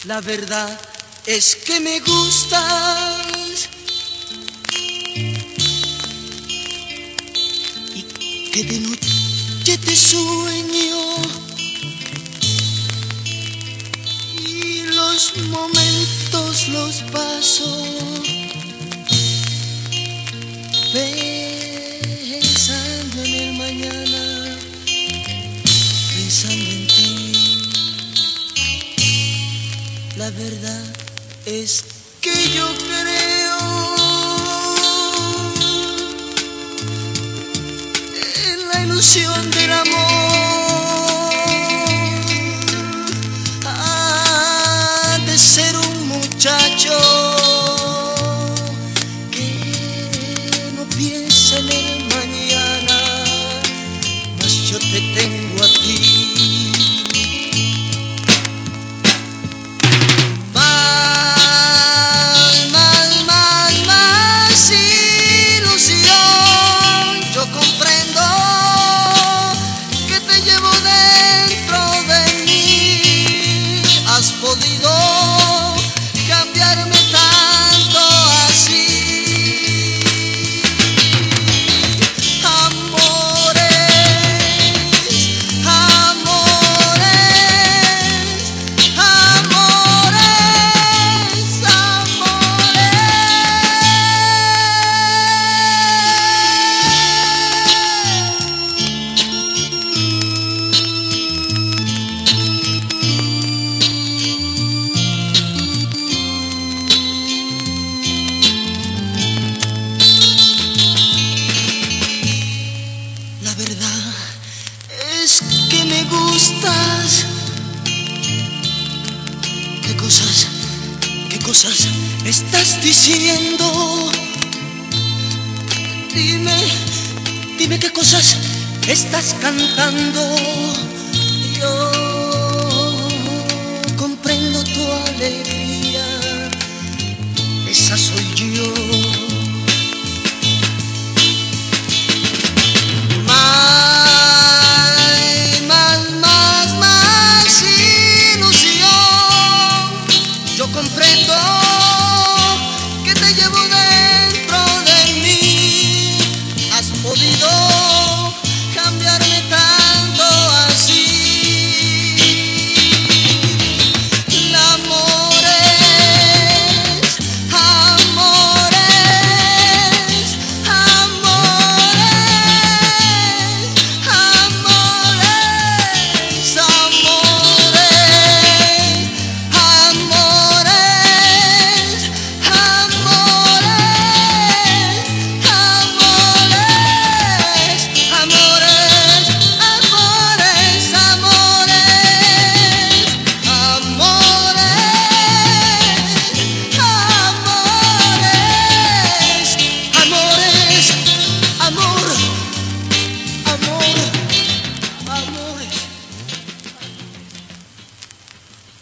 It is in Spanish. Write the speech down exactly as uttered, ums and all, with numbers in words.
La verdad es que me gustas y que de noche te sueño y los momentos los paso pensando en el mañana, pensando en ti. La verdad es que yo creo en la ilusión del amor. Ah, de ser un muchacho que no piensa en el mañana, mas yo te tengo a ti. Cambiarme tanto así, amores, amores, amores, La verdad es que me gustas. ¿Qué cosas, qué cosas estás diciendo? Dime, dime qué cosas estás cantando. Yo